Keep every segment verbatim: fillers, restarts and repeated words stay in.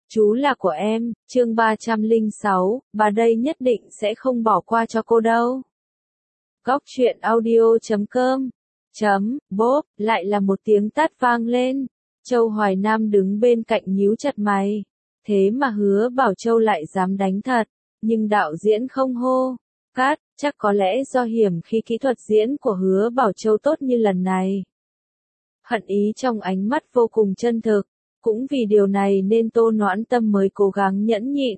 Chú là của em, chương ba trăm lẻ sáu, bà đây nhất định sẽ không bỏ qua cho cô đâu. Góc truyện audio chấm com chấm bốp, lại là một tiếng tát vang lên. Châu Hoài Nam đứng bên cạnh nhíu chặt mày. Thế mà Hứa Bảo Châu lại dám đánh thật, nhưng đạo diễn không hô. Cát, chắc có lẽ do hiểm khi kỹ thuật diễn của Hứa Bảo Châu tốt như lần này. Hận ý trong ánh mắt vô cùng chân thực. Cũng vì điều này nên Tô Noãn Tâm mới cố gắng nhẫn nhịn.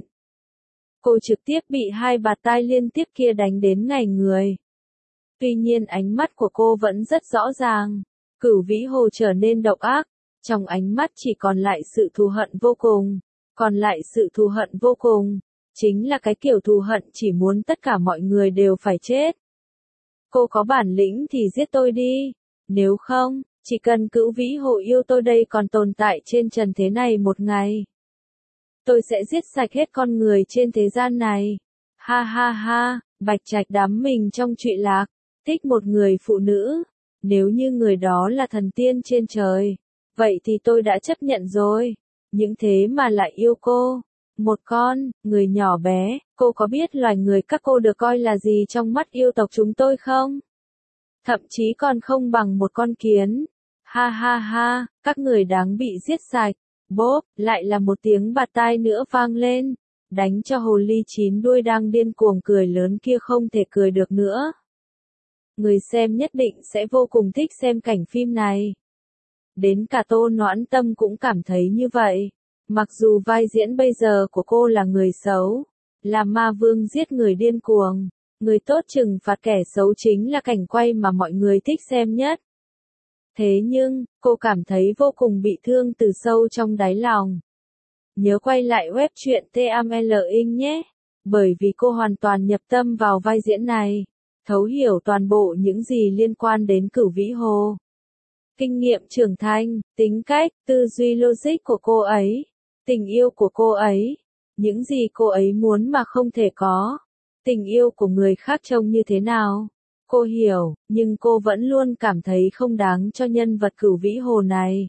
Cô trực tiếp bị hai bạt tai liên tiếp kia đánh đến ngảy người. Tuy nhiên ánh mắt của cô vẫn rất rõ ràng. Cửu Vĩ Hồ trở nên độc ác. Trong ánh mắt chỉ còn lại sự thù hận vô cùng. Còn lại sự thù hận vô cùng. Chính là cái kiểu thù hận chỉ muốn tất cả mọi người đều phải chết. Cô có bản lĩnh thì giết tôi đi. Nếu không, chỉ cần Cửu Vĩ Hồ yêu tôi đây còn tồn tại trên trần thế này một ngày, tôi sẽ giết sạch hết con người trên thế gian này. Ha ha ha, Bạch Trạch đắm mình trong trụy lạc, thích một người phụ nữ. Nếu như người đó là thần tiên trên trời, vậy thì tôi đã chấp nhận rồi. Những thế mà lại yêu cô. Một con, người nhỏ bé, cô có biết loài người các cô được coi là gì trong mắt yêu tộc chúng tôi không? Thậm chí còn không bằng một con kiến. Ha ha ha, các người đáng bị giết sạch. Bốp, lại là một tiếng bạt tai nữa vang lên. Đánh cho hồ ly chín đuôi đang điên cuồng cười lớn kia không thể cười được nữa. Người xem nhất định sẽ vô cùng thích xem cảnh phim này. Đến cả Tô Noãn Tâm cũng cảm thấy như vậy. Mặc dù vai diễn bây giờ của cô là người xấu, là ma vương giết người điên cuồng, người tốt trừng phạt kẻ xấu chính là cảnh quay mà mọi người thích xem nhất. Thế nhưng, cô cảm thấy vô cùng bị thương từ sâu trong đáy lòng. Nhớ quay lại web truyện tê em lờ ing nhé, bởi vì cô hoàn toàn nhập tâm vào vai diễn này, thấu hiểu toàn bộ những gì liên quan đến Cửu Vĩ Hồ. Kinh nghiệm trưởng thành, tính cách, tư duy logic của cô ấy, tình yêu của cô ấy, những gì cô ấy muốn mà không thể có, tình yêu của người khác trông như thế nào. Cô hiểu, nhưng cô vẫn luôn cảm thấy không đáng cho nhân vật Cửu Vĩ Hồ này.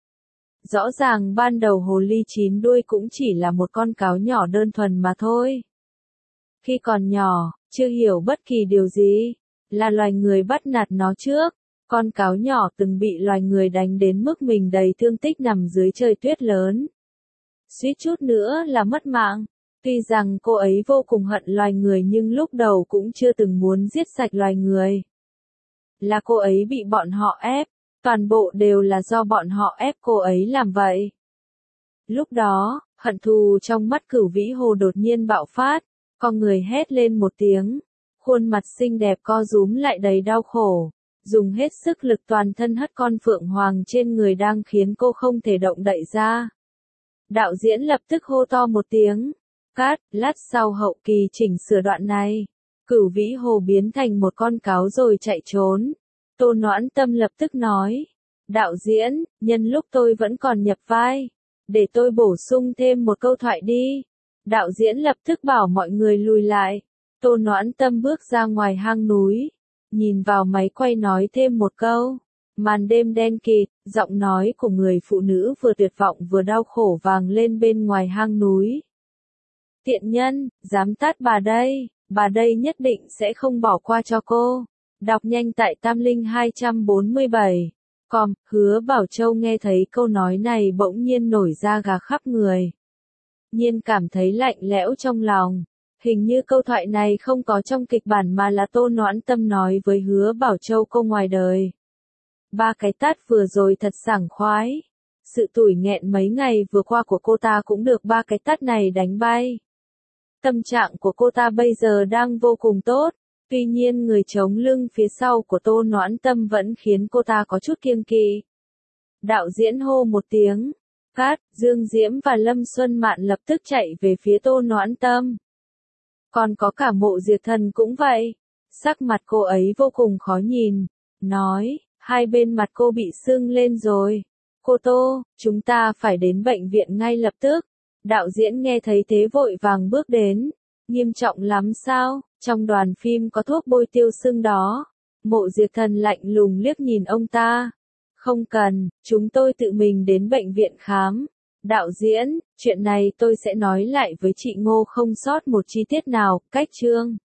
Rõ ràng ban đầu hồ ly chín đuôi cũng chỉ là một con cáo nhỏ đơn thuần mà thôi. Khi còn nhỏ, chưa hiểu bất kỳ điều gì, là loài người bắt nạt nó trước. Con cáo nhỏ từng bị loài người đánh đến mức mình đầy thương tích nằm dưới trời tuyết lớn. Suýt chút nữa là mất mạng. Tuy rằng cô ấy vô cùng hận loài người nhưng lúc đầu cũng chưa từng muốn giết sạch loài người. Là cô ấy bị bọn họ ép, toàn bộ đều là do bọn họ ép cô ấy làm vậy. Lúc đó, hận thù trong mắt Cửu Vĩ Hồ đột nhiên bạo phát, con người hét lên một tiếng, khuôn mặt xinh đẹp co rúm lại đầy đau khổ, dùng hết sức lực toàn thân hất con phượng hoàng trên người đang khiến cô không thể động đậy ra. Đạo diễn lập tức hô to một tiếng. Cát, lát sau hậu kỳ chỉnh sửa đoạn này. Cửu Vĩ Hồ biến thành một con cáo rồi chạy trốn. Tô Noãn Tâm lập tức nói. Đạo diễn, nhân lúc tôi vẫn còn nhập vai, để tôi bổ sung thêm một câu thoại đi. Đạo diễn lập tức bảo mọi người lùi lại. Tô Noãn Tâm bước ra ngoài hang núi, nhìn vào máy quay nói thêm một câu. Màn đêm đen kịt, giọng nói của người phụ nữ vừa tuyệt vọng vừa đau khổ vang lên bên ngoài hang núi. Tiện nhân, dám tát bà đây, bà đây nhất định sẽ không bỏ qua cho cô. Đọc nhanh tại Tam Linh hai trăm bốn mươi bảy. Com, Hứa Bảo Châu nghe thấy câu nói này bỗng nhiên nổi da gà khắp người. Nhiên cảm thấy lạnh lẽo trong lòng. Hình như câu thoại này không có trong kịch bản mà là Tô Noãn Tâm nói với Hứa Bảo Châu cô ngoài đời. Ba cái tát vừa rồi thật sảng khoái. Sự tủi nghẹn mấy ngày vừa qua của cô ta cũng được ba cái tát này đánh bay. Tâm trạng của cô ta bây giờ đang vô cùng tốt, tuy nhiên người chống lưng phía sau của Tô Noãn Tâm vẫn khiến cô ta có chút kiêng kỵ. Đạo diễn hô một tiếng, Cát, Dương Diễm và Lâm Xuân Mạn lập tức chạy về phía Tô Noãn Tâm. Còn có cả Mộ Diệt Thần cũng vậy, sắc mặt cô ấy vô cùng khó nhìn, nói, hai bên mặt cô bị sưng lên rồi. Cô Tô, chúng ta phải đến bệnh viện ngay lập tức. Đạo diễn nghe thấy thế vội vàng bước đến. Nghiêm trọng lắm sao, trong đoàn phim có thuốc bôi tiêu sưng đó. Mộ Diệt Thần lạnh lùng liếc nhìn ông ta. Không cần, chúng tôi tự mình đến bệnh viện khám. Đạo diễn, chuyện này tôi sẽ nói lại với chị Ngô không sót một chi tiết nào, cách chương.